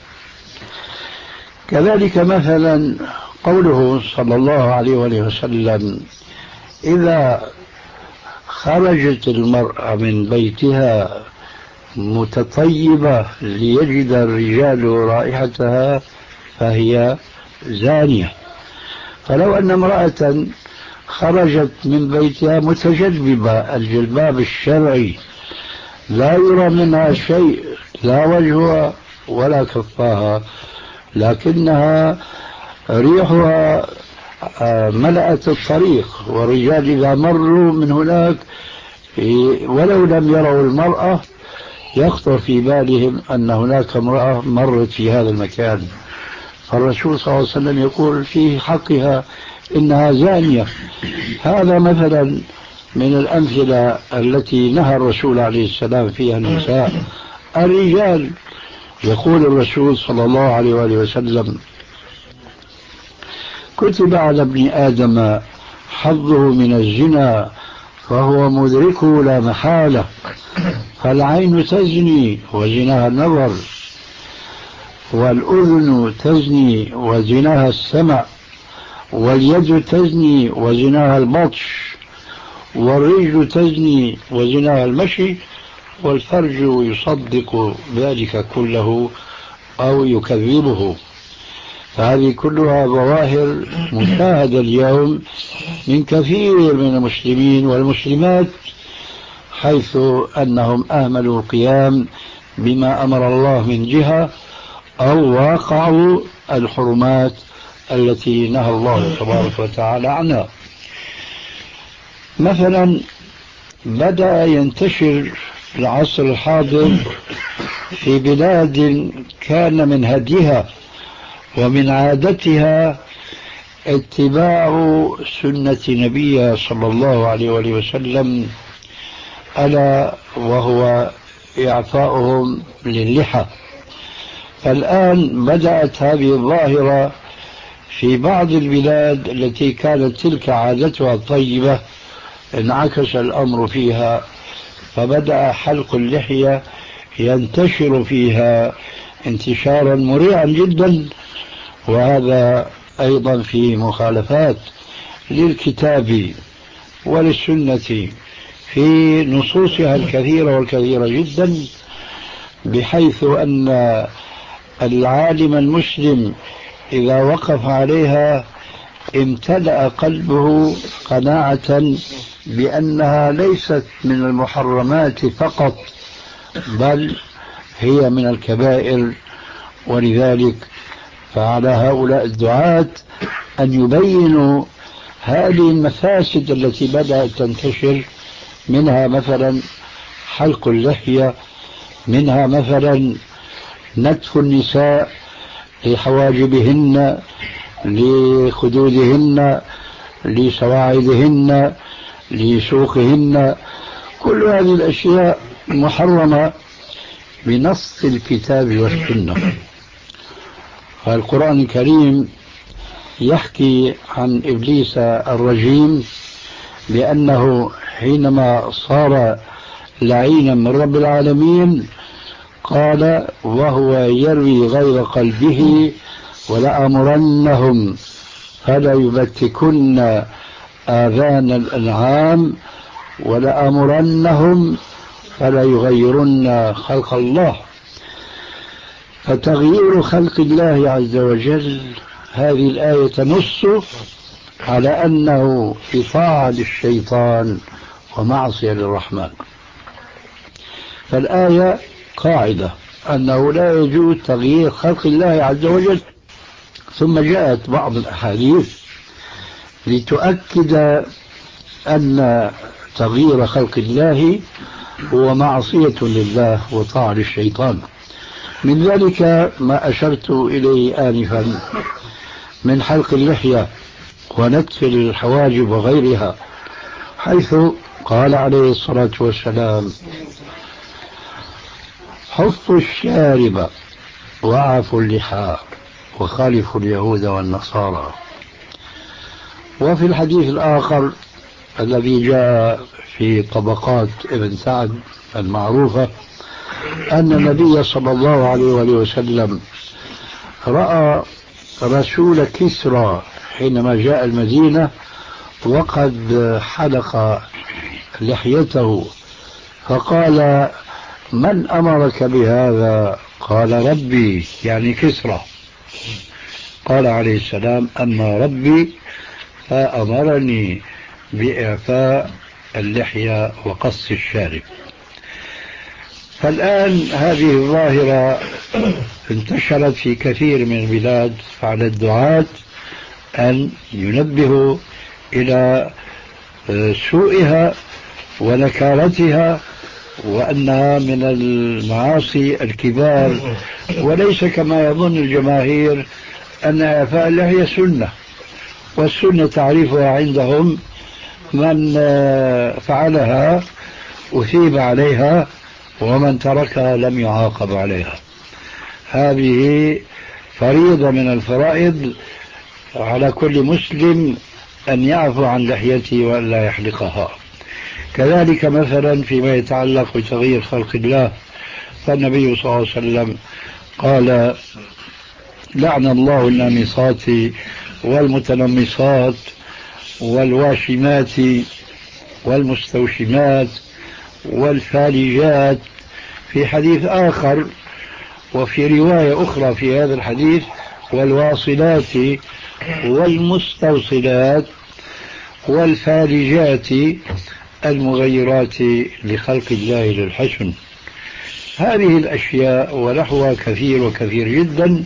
كذلك مثلا قوله صلى الله عليه وسلم: إذا خرجت المرأة من بيتها متطيبة ليجد الرجال رائحتها فهي زانية. فلو أن امرأة خرجت من بيتها متجلبة الجلباب الشرعي لا يرى منها شيء، لا وجهها ولا كفاها، لكنها ريحها ملأت الطريق، والرجال إذا مروا من هناك ولو لم يروا المرأة يخطر في بالهم أن هناك امرأة مرت في هذا المكان، فالرسول صلى الله عليه وسلم يقول في حقها إنها زانية. هذا مثلا من الأمثلة التي نهى الرسول عليه السلام فيها النساء. الرجال يقول الرسول صلى الله عليه وآله وسلم: كتب على ابن آدم حظه من الزنا فهو مدركه لا محالة، فالعين تزني وزناها النظر، والأذن تزني وزناها السمع، واليد تزني وزناها البطش، والرجل تزني وزناها المشي، والفرج يصدق ذلك كله أو يكذبه. فهذه كلها ظواهر مشاهدة اليوم من كثير من المسلمين والمسلمات، حيث أنهم أهملوا القيام بما أمر الله من جهة، أو واقعوا الحرمات التي نهى الله تبارك وتعالى عنها. مثلا بدأ ينتشر في العصر الحاضر في بلاد كان من هديها ومن عادتها اتباع سنة نبيها صلى الله عليه وسلم، ألا وهو إعفاؤهم للحى. فالآن بدأت هذه الظاهرة في بعض البلاد التي كانت تلك عادتها الطيبة، انعكس الأمر فيها، فبدأ حلق اللحية ينتشر فيها انتشارا مريعا جدا، وهذا أيضا في مخالفات للكتاب وللسنة في نصوصها الكثيرة والكثيرة جدا، بحيث أن العالم المسلم إذا وقف عليها امتلأ قلبه قناعة بأنها ليست من المحرمات فقط، بل هي من الكبائر. ولذلك فعلى هؤلاء الدعاة أن يبينوا هذه المفاسد التي بدأت تنتشر، منها مثلا حلق اللحية، منها مثلا نتف النساء لحواجبهن، لخدودهن، لسواعدهن، لسوقهن. كل هذه الأشياء محرمة بنص الكتاب والسنة. فالقرآن الكريم يحكي عن إبليس الرجيم بأنه حينما صار لعينا من رب العالمين قال وهو يروي غير قلبه: ولأمرنهم فلا يبتكن آذان الأنعام ولأمرنهم فلا يغيرن خلق الله. فتغيير خلق الله عز وجل، هذه الآية تنص على أنه إطاعة للشيطان ومعصية للرحمن. فالآية قاعدة أنه لا يجوز تغيير خلق الله عز وجل. ثم جاءت بعض الأحاديث لتؤكد أن تغيير خلق الله هو معصية لله وطاعة للشيطان. من ذلك ما أشرت إليه آنفا من حلق اللحية ونتف الحواجب وغيرها، حيث قال عليه الصلاة والسلام: حفوا الشارب وعفوا اللحى وخالفوا اليهود والنصارى. وفي الحديث الآخر الذي جاء في طبقات ابن سعد المعروفة أن النبي صلى الله عليه وسلم رأى رسول كسرى حينما جاء المدينة وقد حلق لحيته، فقال: من أمرك بهذا؟ قال: ربي، يعني كسرى. قال عليه السلام: أما ربي فأمرني بإعفاء اللحية وقص الشارب. فالآن هذه الظاهرة انتشرت في كثير من البلاد، فعلى الدعاة أن ينبهوا إلى سوءها ونكارتها، وأنها من المعاصي الكبار، وليس كما يظن الجماهير أن إعفاء اللحية سنة، والسنة تعريفها عندهم من فعلها أثيب عليها ومن تركها لم يعاقب عليها. هذه فريضة من الفرائض على كل مسلم أن يعفو عن لحيته وأن لا يحلقها. كذلك مثلا فيما يتعلق بتغيير خلق الله، فالنبي صلى الله عليه وسلم قال: لعن الله النامصات والمتنمصات والواشمات والمستوشمات والفالجات، في حديث آخر. وفي رواية أخرى في هذا الحديث: والواصلات والمستوصلات والفالجات المغيرات لخلق الله للحسن. هذه الأشياء ونحوها كثير وكثير جدا،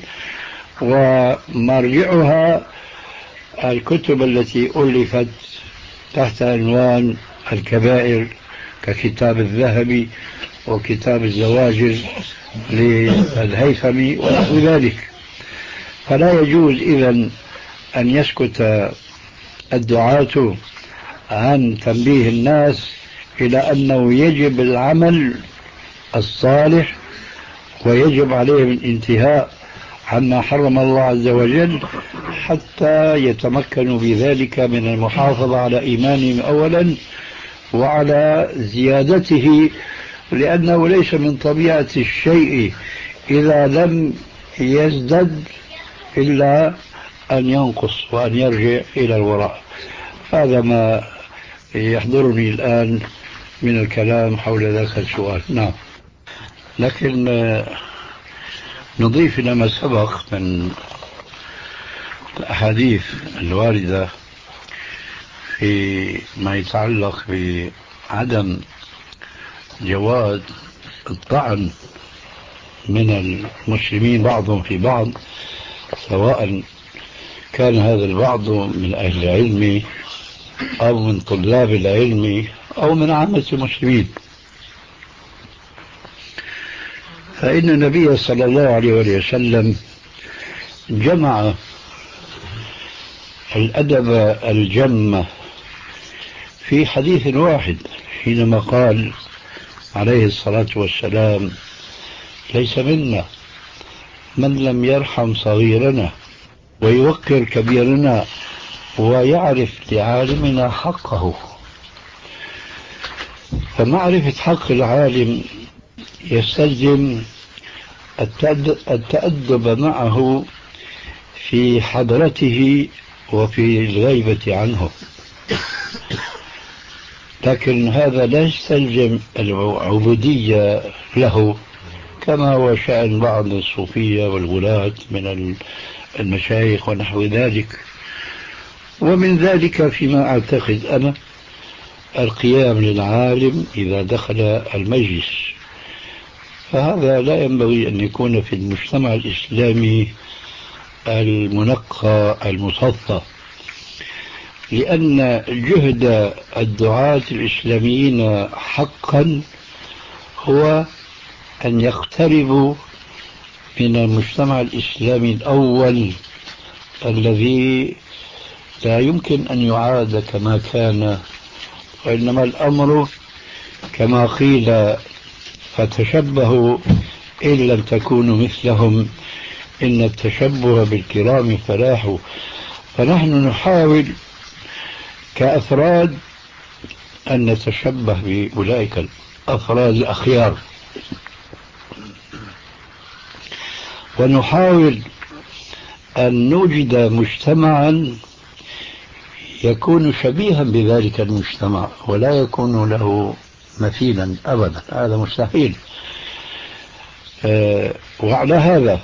ومرجعها الكتب التي ألفت تحت عنوان الكبائر ككتاب الذهبي وكتاب الزواجر للهيثمي ونحو ذلك. فلا يجوز إذن أن يسكت الدعاة عن تنبيه الناس إلى أنه يجب العمل الصالح ويجب عليهم الانتهاء عما حرم الله عز وجل حتى يتمكنوا بذلك من المحافظة على إيمانهم أولا وعلى زيادته، لأنه ليس من طبيعة الشيء إذا لم يزدد إلا أن ينقص وأن يرجع إلى الوراء. هذا ما يحضرني الآن من الكلام حول ذلك السؤال. نعم، لكن نضيف إلى ما سبق من الأحاديث الواردة في ما يتعلق بعدم جواز الطعن من المسلمين بعضهم في بعض، سواء كان هذا البعض من أهل العلم أو من طلاب العلم أو من عامة المسلمين. فإن النبي صلى الله عليه وسلم جمع الأدب الجم في حديث واحد حينما قال عليه الصلاة والسلام: ليس منا من لم يرحم صغيرنا ويوقر كبيرنا ويعرف لعالمنا حقه. فمعرفة حق العالم يستلزم التأدب معه في حضرته وفي الغيبة عنه، لكن هذا لا يستلزم العبودية له كما هو شأن بعض الصوفية والغلاة من المشايخ ونحو ذلك. ومن ذلك فيما أعتقد أنا القيام للعالم إذا دخل المجلس، فهذا لا ينبغي أن يكون في المجتمع الإسلامي المنقى المصفى، لأن جهد الدعاة الإسلاميين حقا هو أن يقتربوا من المجتمع الإسلامي الأول الذي لا يمكن أن يعاد كما كان، وإنما الأمر كما قيل فتشبهوا إن لم تكونوا مثلهم إن التشبه بالكرام فلاح. فنحن نحاول كأفراد أن نتشبه بأولئك الأفراد الأخيار، ونحاول أن نوجد مجتمعا يكون شبيها بذلك المجتمع ولا يكون له مثيلا أبدا، هذا مستحيل. أه وعلى هذا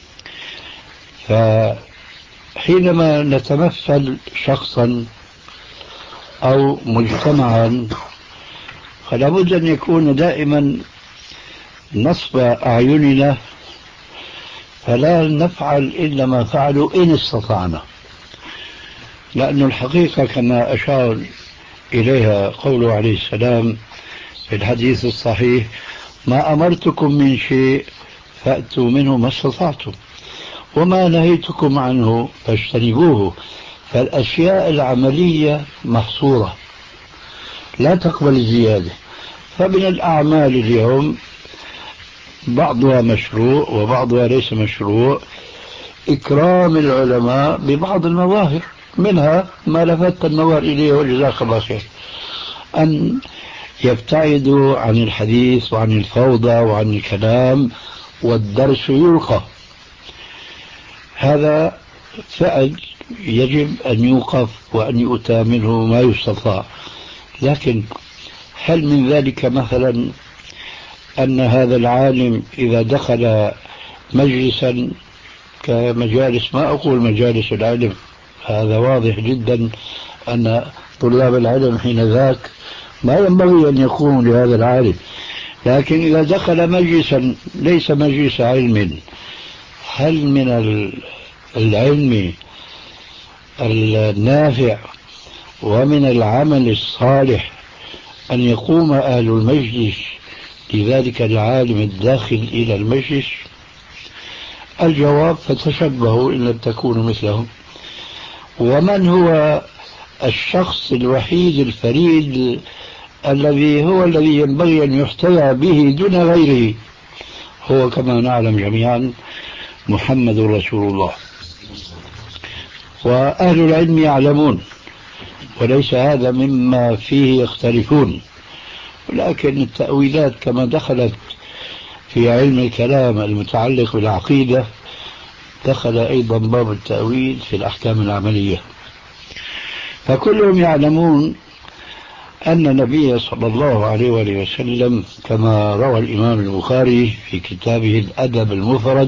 فحينما نتمثل شخصا أو مجتمعا فلا بد أن يكون دائما نصب أعيننا، فلا نفعل إلا ما فعلوا إن استطعنا، لأن الحقيقة كما أشار إليها قوله عليه السلام في الحديث الصحيح: ما أمرتكم من شيء فأتوا منه ما استطعتم وما نهيتكم عنه فاجتنبوه. فالأشياء العملية محصورة لا تقبل الزيادة. فمن الأعمال اليوم بعضها مشروع وبعضها ليس مشروع، إكرام العلماء ببعض المظاهر، منها ما لفت النظر إليه وجزاك الله خير، أن يبتعدوا عن الحديث وعن الفوضى وعن الكلام والدرس يلقى. هذا فعل يجب أن يوقف وأن يؤتى منه ما يستطاع. لكن هل من ذلك مثلا أن هذا العالم إذا دخل مجلسا كمجالس، ما أقول مجالس العلم، هذا واضح جدا أن طلاب العلم حين ذاك ما ينبغي أن يقوموا لهذا العالم، لكن إذا دخل مجلسا ليس مجلس علم، هل من العلم النافع ومن العمل الصالح أن يقوم أهل المجلس لذلك العالم الداخل إلى المجلس؟ الجواب: فتشبهوا إن لم تكونوا مثلهم. ومن هو الشخص الوحيد الفريد الذي هو الذي ينبغي أن يحتوى به دون غيره؟ هو كما نعلم جميعا محمد رسول الله. وأهل العلم يعلمون، وليس هذا مما فيه يختلفون، ولكن التأويلات كما دخلت في علم الكلام المتعلق بالعقيدة دخل أيضا باب التأويل في الأحكام العملية. فكلهم يعلمون أن النبي صلى الله عليه وآله وسلم كما روى الإمام البخاري في كتابه الأدب المفرد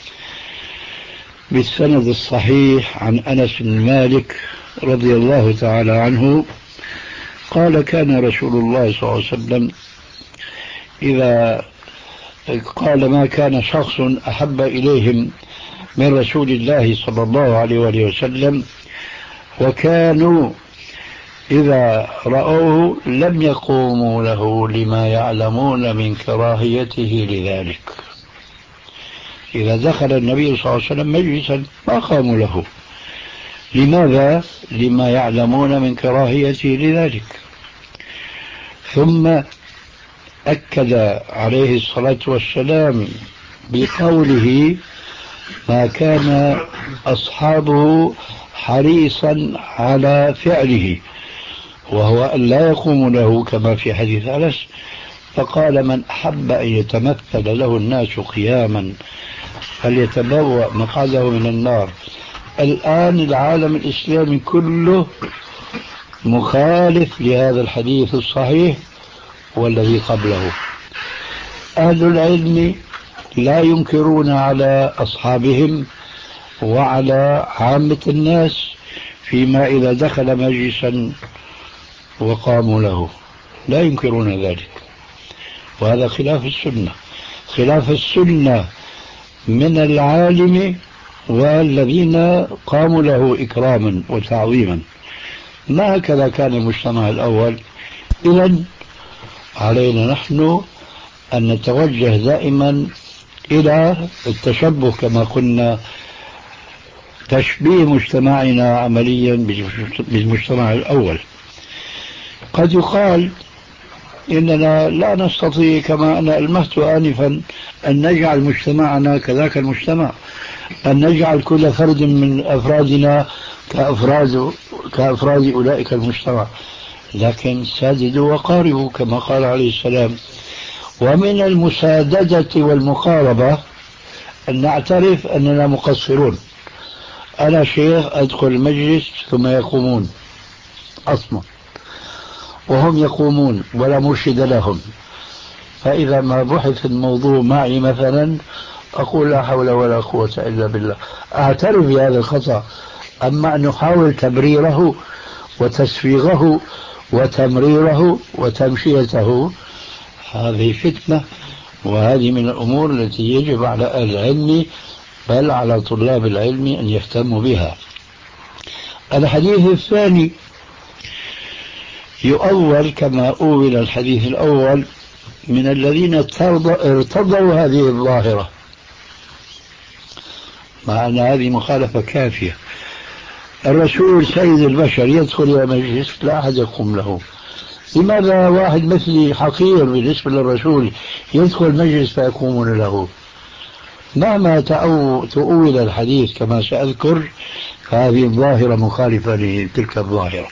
بالسند الصحيح عن أنس بن مالك رضي الله تعالى عنه قال: كان رسول الله صلى الله عليه وسلم إذا قال: ما كان شخص أحب إليهم من رسول الله صلى الله عليه وآله وسلم وكانوا إذا رأوه لم يقوموا له لما يعلمون من كراهيته لذلك. إذا دخل النبي صلى الله عليه وسلم مجلسا ما قاموا له. لماذا؟ لما يعلمون من كراهيته لذلك. ثم أكد عليه الصلاة والسلام بقوله: ما كان أصحابه حريصا على فعله، وهو أن لا يقوم له كما في حديث أنس. فقال: من أحب أن يتمثل له الناس قياما فليتبوأ مقعده من النار. الآن العالم الإسلامي كله مخالف لهذا الحديث الصحيح والذي قبله. أهل العلم لا ينكرون على أصحابهم وعلى عامة الناس فيما إذا دخل مجلسا وقاموا له، لا ينكرون ذلك، وهذا خلاف السنة. خلاف السنة من العالم والذين قاموا له إكراما وتعظيما. ما هكذا كان المجتمع الأول. إذن علينا نحن أن نتوجه دائما إلى التشبه كما قلنا، تشبيه مجتمعنا عمليا بالمجتمع الأول. قد يقال إننا لا نستطيع كما أنا ألمحت آنفا أن نجعل مجتمعنا كذاك المجتمع، أن نجعل كل فرد من أفرادنا كأفراد كأفراد أولئك المجتمع، لكن ساددوا وقاربوا كما قال عليه السلام. ومن المساددة والمقاربة أن نعترف أننا مقصرون. أنا شيخ أدخل المجلس ثم يقومون أصلا، وهم يقومون ولا مرشد لهم، فإذا ما بحث الموضوع معي مثلا أقول لا حول ولا قوة إلا بالله، أعترف بهذا الخطأ. أما أن نحاول تبريره وتسويغه وتمريره وتمشيته، هذه فتنة، وهذه من الأمور التي يجب على أهل العلم بل على طلاب العلم أن يهتموا بها. الحديث الثاني يؤول كما أول الحديث الأول من الذين ارتضوا هذه الظاهرة، مع أن هذه مخالفة كافية. الرسول سيد البشر يدخل إلى مجلس لا أحد يقوم له، لماذا واحد مثلي حقير بالنسبة للرسول يدخل مجلس فيقومون له؟ مهما تؤول الحديث كما سأذكر، فهذه الظاهرة مخالفة لتلك الظاهرة.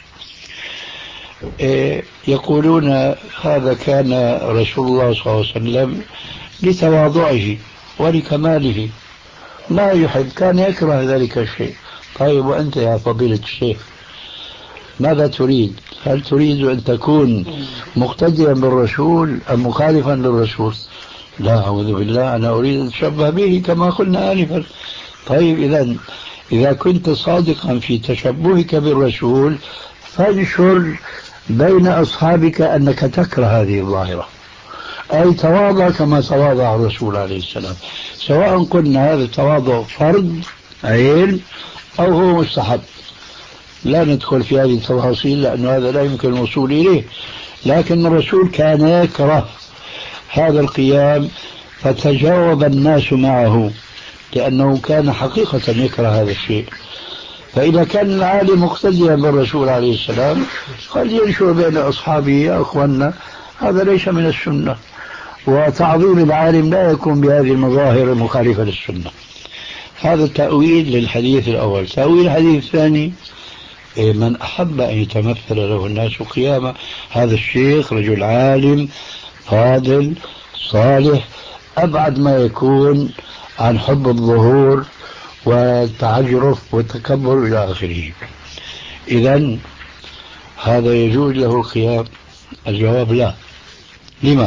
يقولون هذا كان رسول الله صلى الله عليه وسلم لتواضعه ولكماله ما يحب، كان يكره ذلك الشيء. طيب وأنت يا فضيلة الشيخ ماذا تريد؟ هل تريد أن تكون مقتديا بالرسول أم مخالفا للرسول؟ لا أعوذ بالله، أنا أريد أن أتشبه به كما قلنا آنفا. طيب إذا إذا كنت صادقا في تشبهك بالرسول فانشر بين أصحابك أنك تكره هذه الظاهرة، أي تواضع كما تواضع الرسول عليه السلام، سواء قلنا هذا التواضع فرض عين أو هو مستحب. لا ندخل في هذه التفاصيل لأن هذا لا يمكن الوصول إليه، لكن الرسول كان يكره هذا القيام فتجاوب الناس معه لأنه كان حقيقة يكره هذا الشيء. فإذا كان العالم مقتديا بالرسول عليه السلام قد ينشر بين أصحابه يا أخوانا هذا ليس من السنة، وتعظيم العالم لا يكون بهذه المظاهر المخالفة للسنة. هذا تأويل للحديث الأول. تأويل الحديث الثاني من أحب أن يتمثل له الناس قياما، هذا الشيخ رجل عالم فاضل صالح أبعد ما يكون عن حب الظهور والتعجرف والتكبر إلى آخره. إذن هذا يجوز له القيام؟ الجواب لا. لما؟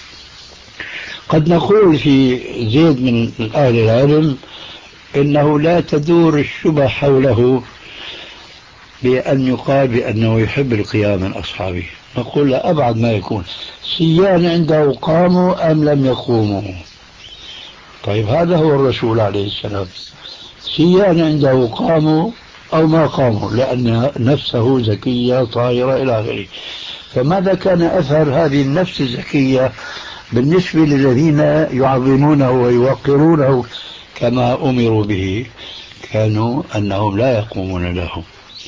قد نقول في زيد من أهل العلم إنه لا تدور الشبه حوله بأن يقال بأنه يحب القيام من أصحابه. نقول لا أبعد ما يكون، سيان عنده قاموا أم لم يقوموا. طيب هذا هو الرسول عليه السلام، سيان عنده قاموا أو ما قاموا لأن نفسه زكية طاهرة إلى آخره. فماذا كان أثر هذه النفس الزكية بالنسبة للذين يعظمونه ويوقرونه كما أمروا به؟ كانوا أنهم لا يقومون له.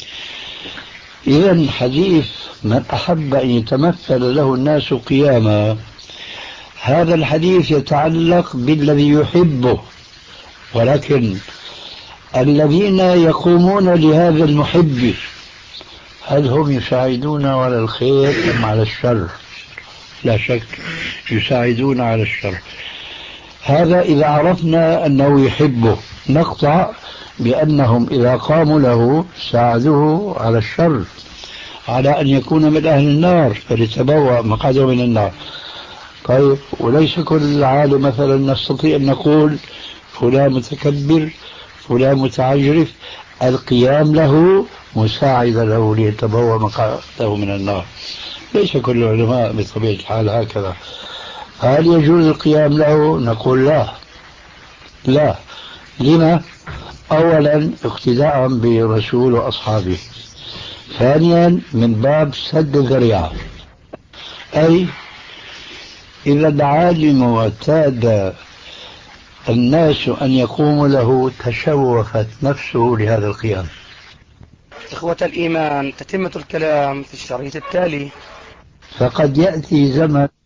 إذن حديث من أحب أن يتمثل له الناس قياما، هذا الحديث يتعلق بالذي يحبه، ولكن الذين يقومون لهذا المحب هل هم يساعدون على الخير أم على الشر؟ لا شك يساعدون على الشر. هذا إذا عرفنا أنه يحبه نقطع بأنهم إذا قاموا له ساعدوه على الشر، على أن يكون من أهل النار فليتبوأ مقعده من النار. طيب وليس كل عالم مثلا نستطيع أن نقول فلان متكبر فلان متعجرف القيام له مساعد له ليتبوأ مقعده من النار. ليس كل العلماء بطبيعة الحال هكذا. هل يجوز القيام له؟ نقول لا لا. لما؟ أولا اقتداء برسول وأصحابه، ثانيا من باب سد الذريعة، أي إذا علم واعتاد الناس أن يقوموا له تشوفت نفسه لهذا القيام. إخوة الإيمان، تتمة الكلام في الشريط التالي. فقد يأتي زمن